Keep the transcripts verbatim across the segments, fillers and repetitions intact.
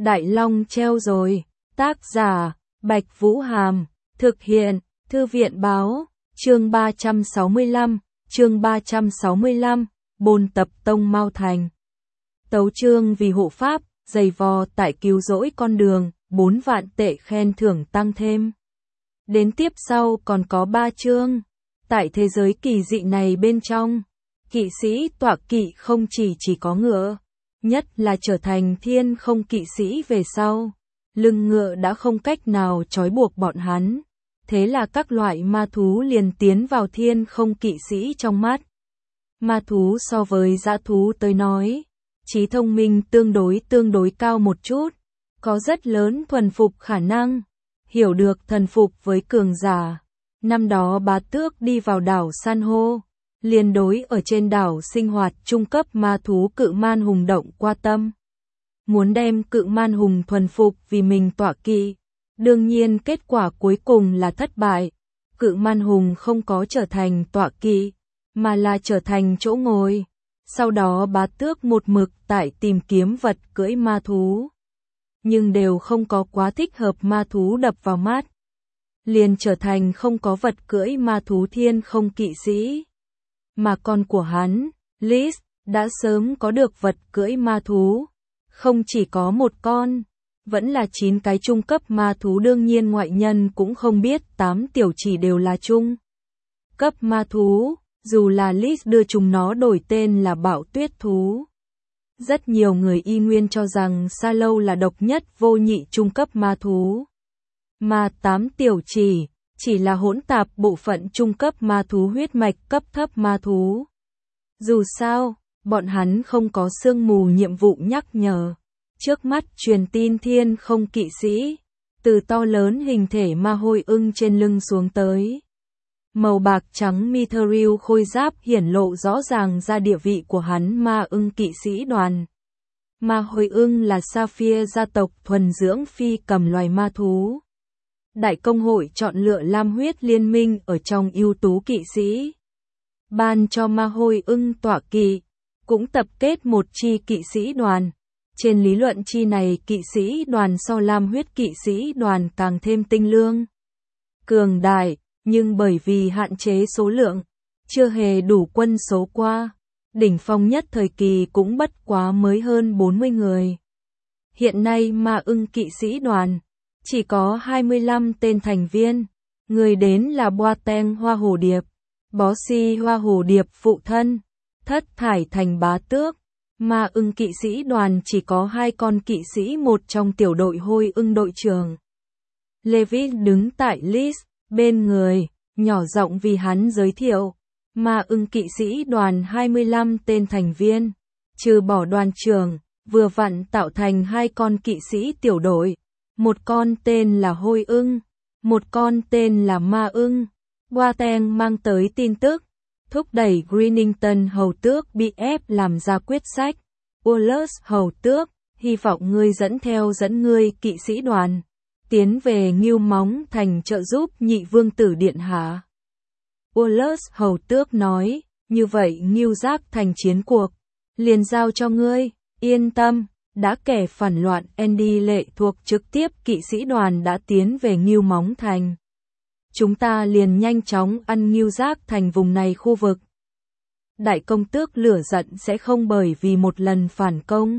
Đại Long treo rồi. Tác giả, Bạch Vũ Hàm. Thực hiện, Thư viện Báo. Chương ba trăm sáu mươi lăm, chương ba trăm sáu mươi lăm, Bồn Tập Tông Mao Thành. Tấu chương vì hộ pháp, giày vò tại cứu rỗi con đường, bốn vạn tệ khen thưởng tăng thêm. Đến tiếp sau còn có ba chương. Tại thế giới kỳ dị này bên trong, kỵ sĩ tọa kỵ không chỉ chỉ có ngựa, nhất là trở thành thiên không kỵ sĩ về sau. Lưng ngựa đã không cách nào trói buộc bọn hắn. Thế là các loại ma thú liền tiến vào thiên không kỵ sĩ trong mắt. Ma thú so với dã thú tới nói, trí thông minh tương đối tương đối cao một chút, có rất lớn thuần phục khả năng, hiểu được thần phục với cường giả. Năm đó Bá Tước đi vào đảo San hô, liền đối ở trên đảo sinh hoạt trung cấp ma thú cự man hùng động qua tâm. Muốn đem cự man hùng thuần phục vì mình tọa kỵ. Đương nhiên kết quả cuối cùng là thất bại. Cự man hùng không có trở thành tọa kỵ, mà là trở thành chỗ ngồi. Sau đó Bá Tước một mực tại tìm kiếm vật cưỡi ma thú. Nhưng đều không có quá thích hợp ma thú đập vào mắt. Liền trở thành không có vật cưỡi ma thú thiên không kỵ sĩ. Mà con của hắn, Liz, đã sớm có được vật cưỡi ma thú. Không chỉ có một con, vẫn là chín cái trung cấp ma thú, đương nhiên ngoại nhân cũng không biết tám tiểu chỉ đều là trung cấp ma thú, dù là Liz đưa chúng nó đổi tên là bạo tuyết thú. Rất nhiều người y nguyên cho rằng Sa Lâu là độc nhất vô nhị trung cấp ma thú. Mà tám tiểu chỉ, chỉ là hỗn tạp bộ phận trung cấp ma thú huyết mạch cấp thấp ma thú. Dù sao, bọn hắn không có sương mù nhiệm vụ nhắc nhở. Trước mắt truyền tin thiên không kỵ sĩ, từ to lớn hình thể ma hôi ưng trên lưng xuống tới. Màu bạc trắng mithril khôi giáp hiển lộ rõ ràng ra địa vị của hắn ma ưng kỵ sĩ đoàn. Ma hôi ưng là Sapphire gia tộc thuần dưỡng phi cầm loài ma thú. Đại công hội chọn lựa lam huyết liên minh ở trong ưu tú kỵ sĩ. Ban cho ma hôi ưng tọa kỵ, cũng tập kết một chi kỵ sĩ đoàn. Trên lý luận chi này kỵ sĩ đoàn so lam huyết kỵ sĩ đoàn càng thêm tinh lương, cường đại, nhưng bởi vì hạn chế số lượng, chưa hề đủ quân số qua. Đỉnh phong nhất thời kỳ cũng bất quá mới hơn bốn mươi người. Hiện nay ma ưng kỵ sĩ đoàn chỉ có hai mươi lăm tên thành viên, người đến là Boateng Hoa Hồ Điệp, Bossy Hoa Hồ Điệp phụ thân, Thất Thải Thành Bá Tước. Ma ưng kỵ sĩ đoàn chỉ có hai con kỵ sĩ, một trong tiểu đội hôi ưng đội trưởng. Levi đứng tại Liz bên người, nhỏ giọng vì hắn giới thiệu. Ma ưng kỵ sĩ đoàn hai mươi lăm tên thành viên, trừ bỏ đoàn trưởng, vừa vặn tạo thành hai con kỵ sĩ tiểu đội. Một con tên là hôi ưng, một con tên là ma ưng. Boateng mang tới tin tức, thúc đẩy Greenington hầu tước bị ép làm ra quyết sách. Wallace hầu tước, hy vọng ngươi dẫn theo dẫn ngươi kỵ sĩ đoàn, tiến về Ngưu Móng Thành trợ giúp nhị vương tử điện hạ. Wallace hầu tước nói, như vậy Ngưu Giác Thành chiến cuộc, liền giao cho ngươi, yên tâm. Đã kẻ phản loạn Andy lệ thuộc trực tiếp kỵ sĩ đoàn đã tiến về Ngưu Móng Thành. Chúng ta liền nhanh chóng ăn Ngưu Giác Thành vùng này khu vực. Đại công tước lửa giận sẽ không bởi vì một lần phản công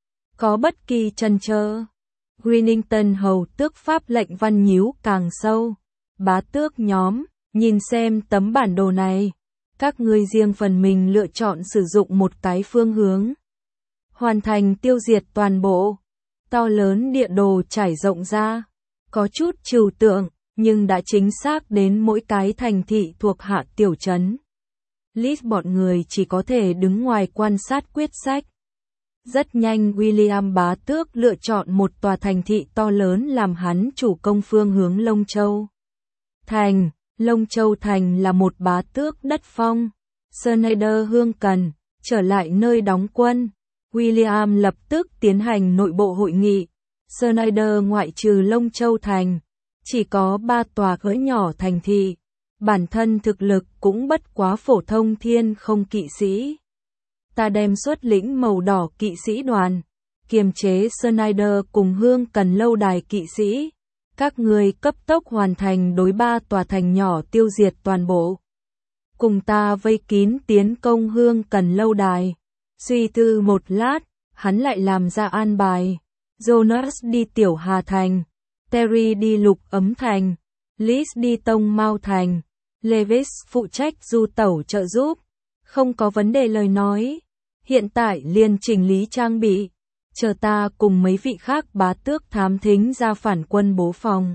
có bất kỳ chần chờ. Greenington hầu tước pháp lệnh văn nhíu càng sâu. Bá tước nhóm, nhìn xem tấm bản đồ này. Các ngươi riêng phần mình lựa chọn sử dụng một cái phương hướng. Hoàn thành tiêu diệt toàn bộ. To lớn địa đồ trải rộng ra. Có chút trừu tượng, nhưng đã chính xác đến mỗi cái thành thị thuộc hạ tiểu trấn. Liz bọn người chỉ có thể đứng ngoài quan sát quyết sách. Rất nhanh William Bá Tước lựa chọn một tòa thành thị to lớn làm hắn chủ công phương hướng Long Châu Thành. Long Châu Thành là một bá tước đất phong. Snyder hương cần trở lại nơi đóng quân. William lập tức tiến hành nội bộ hội nghị. Snyder ngoại trừ Long Châu Thành, chỉ có ba tòa cỡ nhỏ thành thị. Bản thân thực lực cũng bất quá phổ thông thiên không kỵ sĩ. Ta đem xuất lĩnh màu đỏ kỵ sĩ đoàn, kiềm chế Snyder cùng Hương Cần lâu đài kỵ sĩ. Các ngươi cấp tốc hoàn thành đối ba tòa thành nhỏ tiêu diệt toàn bộ. Cùng ta vây kín tiến công Hương Cần lâu đài. Suy tư một lát, hắn lại làm ra an bài. Jonas đi Tiểu Hà Thành, Terry đi Lục Ấm Thành, Liz đi Tông Mao Thành, Lewis phụ trách du tẩu trợ giúp. Không có vấn đề lời nói. Hiện tại liền chỉnh lý trang bị. Chờ ta cùng mấy vị khác bá tước thám thính ra phản quân bố phòng.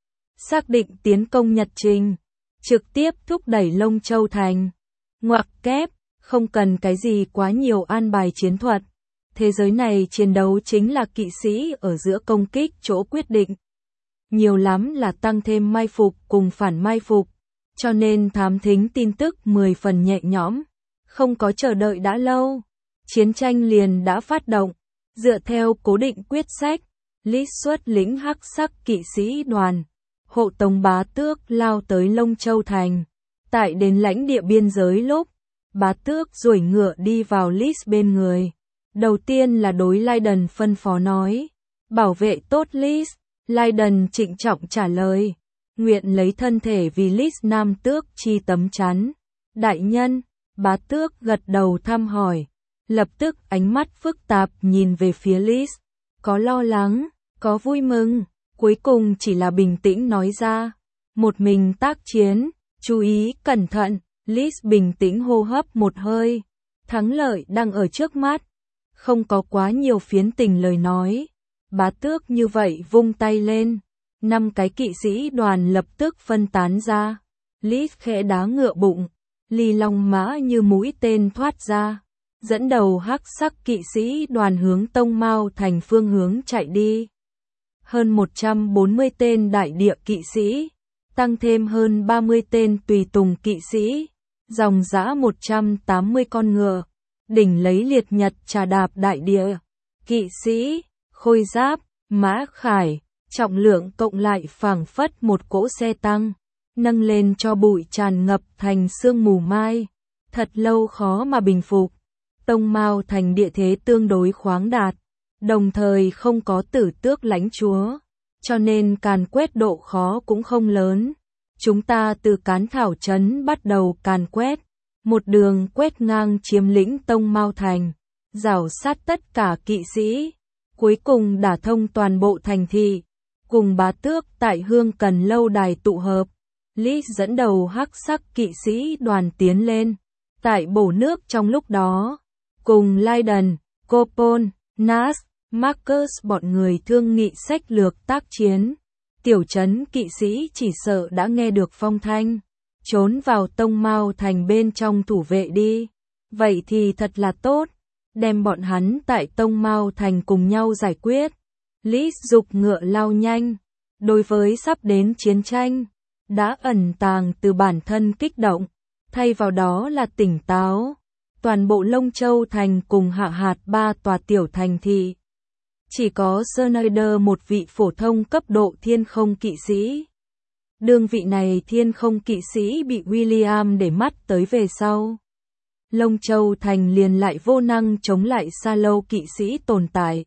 Xác định tiến công nhật trình. Trực tiếp thúc đẩy Lông Châu Thành. Ngoặc kép, không cần cái gì quá nhiều an bài chiến thuật. Thế giới này chiến đấu chính là kỵ sĩ ở giữa công kích chỗ quyết định. Nhiều lắm là tăng thêm mai phục cùng phản mai phục. Cho nên thám thính tin tức mười phần nhẹ nhõm. Không có chờ đợi đã lâu. Chiến tranh liền đã phát động. Dựa theo cố định quyết sách, Liz xuất lĩnh hắc sắc kỵ sĩ đoàn, hộ tống bá tước lao tới Lông Châu Thành. Tại đến lãnh địa biên giới lúc, bá tước duỗi ngựa đi vào Liz bên người. Đầu tiên là đối Lydon phân phó nói, bảo vệ tốt Liz. Lydon trịnh trọng trả lời, nguyện lấy thân thể vì Liz nam tước chi tấm chắn. Đại nhân, bá tước gật đầu thăm hỏi. Lập tức ánh mắt phức tạp nhìn về phía Liz. Có lo lắng, có vui mừng, cuối cùng chỉ là bình tĩnh nói ra. Một mình tác chiến, chú ý cẩn thận. Liz bình tĩnh hô hấp một hơi. Thắng lợi đang ở trước mắt. Không có quá nhiều phiến tình lời nói. Bá tước như vậy vung tay lên. Năm cái kỵ sĩ đoàn lập tức phân tán ra. Liz khẽ đá ngựa bụng. Ly long mã như mũi tên thoát ra. Dẫn đầu hắc sắc kỵ sĩ đoàn hướng Tông Mao Thành phương hướng chạy đi. Hơn một trăm bốn mươi tên đại địa kỵ sĩ, tăng thêm hơn ba mươi tên tùy tùng kỵ sĩ, dòng dã một trăm tám mươi con ngựa, đỉnh lấy liệt nhật trà đạp đại địa. Kỵ sĩ, khôi giáp, mã khải, trọng lượng cộng lại phảng phất một cỗ xe tăng, nâng lên cho bụi tràn ngập thành sương mù mai, thật lâu khó mà bình phục. Tông Mao Thành địa thế tương đối khoáng đạt, đồng thời không có tử tước lãnh chúa, cho nên càn quét độ khó cũng không lớn. Chúng ta từ Cán Thảo Trấn bắt đầu càn quét, một đường quét ngang chiếm lĩnh Tông Mao Thành, rảo sát tất cả kỵ sĩ, cuối cùng đả thông toàn bộ thành thị, cùng bá tước tại Hương Cần lâu đài tụ hợp. Liz dẫn đầu hắc sắc kỵ sĩ đoàn tiến lên, tại bổ nước trong lúc đó. Cùng Lydon, Copon, Nas, Marcus bọn người thương nghị sách lược tác chiến. Tiểu trấn kỵ sĩ chỉ sợ đã nghe được phong thanh, trốn vào Tông Mao Thành bên trong thủ vệ đi. Vậy thì thật là tốt, đem bọn hắn tại Tông Mao Thành cùng nhau giải quyết. Liz dục ngựa lao nhanh, đối với sắp đến chiến tranh, đã ẩn tàng từ bản thân kích động, thay vào đó là tỉnh táo. Toàn bộ Lông Châu Thành cùng hạ hạt ba tòa tiểu thành thị. Chỉ có Snyder một vị phổ thông cấp độ thiên không kỵ sĩ. Đương vị này thiên không kỵ sĩ bị William để mắt tới về sau. Lông Châu Thành liền lại vô năng chống lại Sa Lâu kỵ sĩ tồn tại.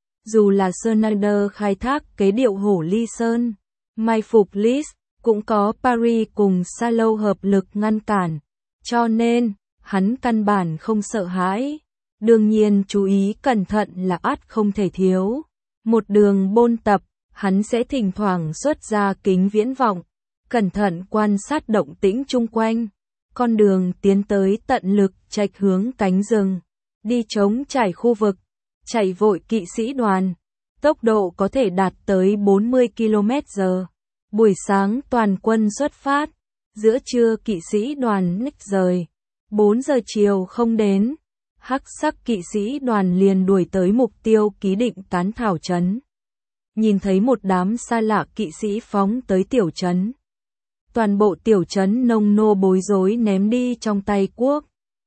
Dù là Snyder khai thác kế điệu hổ ly sơn, mai phục Liz, cũng có Paris cùng Sa Lâu hợp lực ngăn cản. Cho nên, hắn căn bản không sợ hãi. Đương nhiên chú ý cẩn thận là ắt không thể thiếu. Một đường bôn tập, hắn sẽ thỉnh thoảng xuất ra kính viễn vọng, cẩn thận quan sát động tĩnh chung quanh. Con đường tiến tới tận lực trạch hướng cánh rừng, đi chống trải khu vực, chạy vội kỵ sĩ đoàn. Tốc độ có thể đạt tới bốn mươi ki lô mét giờ. Buổi sáng toàn quân xuất phát, giữa trưa kỵ sĩ đoàn ních rời. bốn giờ chiều không đến, hắc sắc kỵ sĩ đoàn liền đuổi tới mục tiêu ký định Cán Thảo Trấn. Nhìn thấy một đám xa lạ kỵ sĩ phóng tới tiểu trấn. Toàn bộ tiểu trấn nông nô bối rối ném đi trong tay cuốc.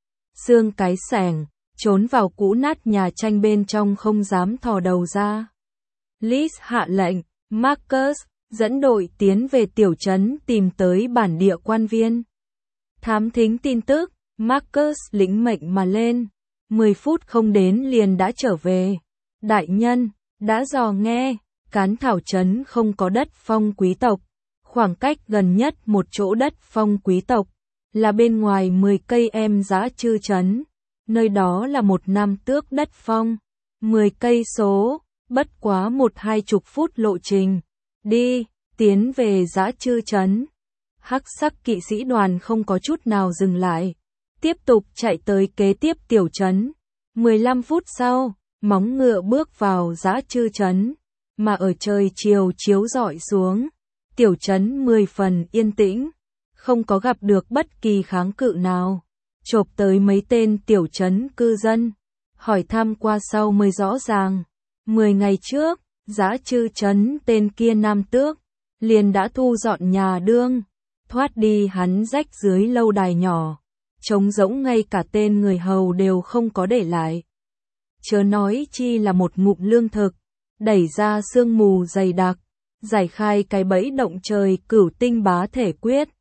Xương cái sẻng, trốn vào cũ nát nhà tranh bên trong không dám thò đầu ra. Liz hạ lệnh, Marcus dẫn đội tiến về tiểu trấn tìm tới bản địa quan viên. Thám thính tin tức, Marcus lĩnh mệnh mà lên, mười phút không đến liền đã trở về. Đại nhân, đã dò nghe, Cán Thảo Trấn không có đất phong quý tộc. Khoảng cách gần nhất một chỗ đất phong quý tộc là bên ngoài mười cây em Dã Trư Trấn. Nơi đó là một nam tước đất phong. mười cây số, bất quá một hai chục phút lộ trình. Đi, tiến về Dã Trư Trấn. Hắc sắc kỵ sĩ đoàn không có chút nào dừng lại. Tiếp tục chạy tới kế tiếp tiểu trấn. mười lăm phút sau, móng ngựa bước vào Dã Trư Trấn. Mà ở trời chiều chiếu rọi xuống, tiểu trấn mười phần yên tĩnh. Không có gặp được bất kỳ kháng cự nào. Chộp tới mấy tên tiểu trấn cư dân. Hỏi thăm qua sau mới rõ ràng. Mười ngày trước, Dã Trư Trấn tên kia nam tước liền đã thu dọn nhà đương, thoát đi hắn rách dưới lâu đài nhỏ, trống rỗng ngay cả tên người hầu đều không có để lại. Chớ nói chi là một ngụm lương thực, đẩy ra sương mù dày đặc, giải khai cái bẫy động trời cửu tinh bá thể quyết.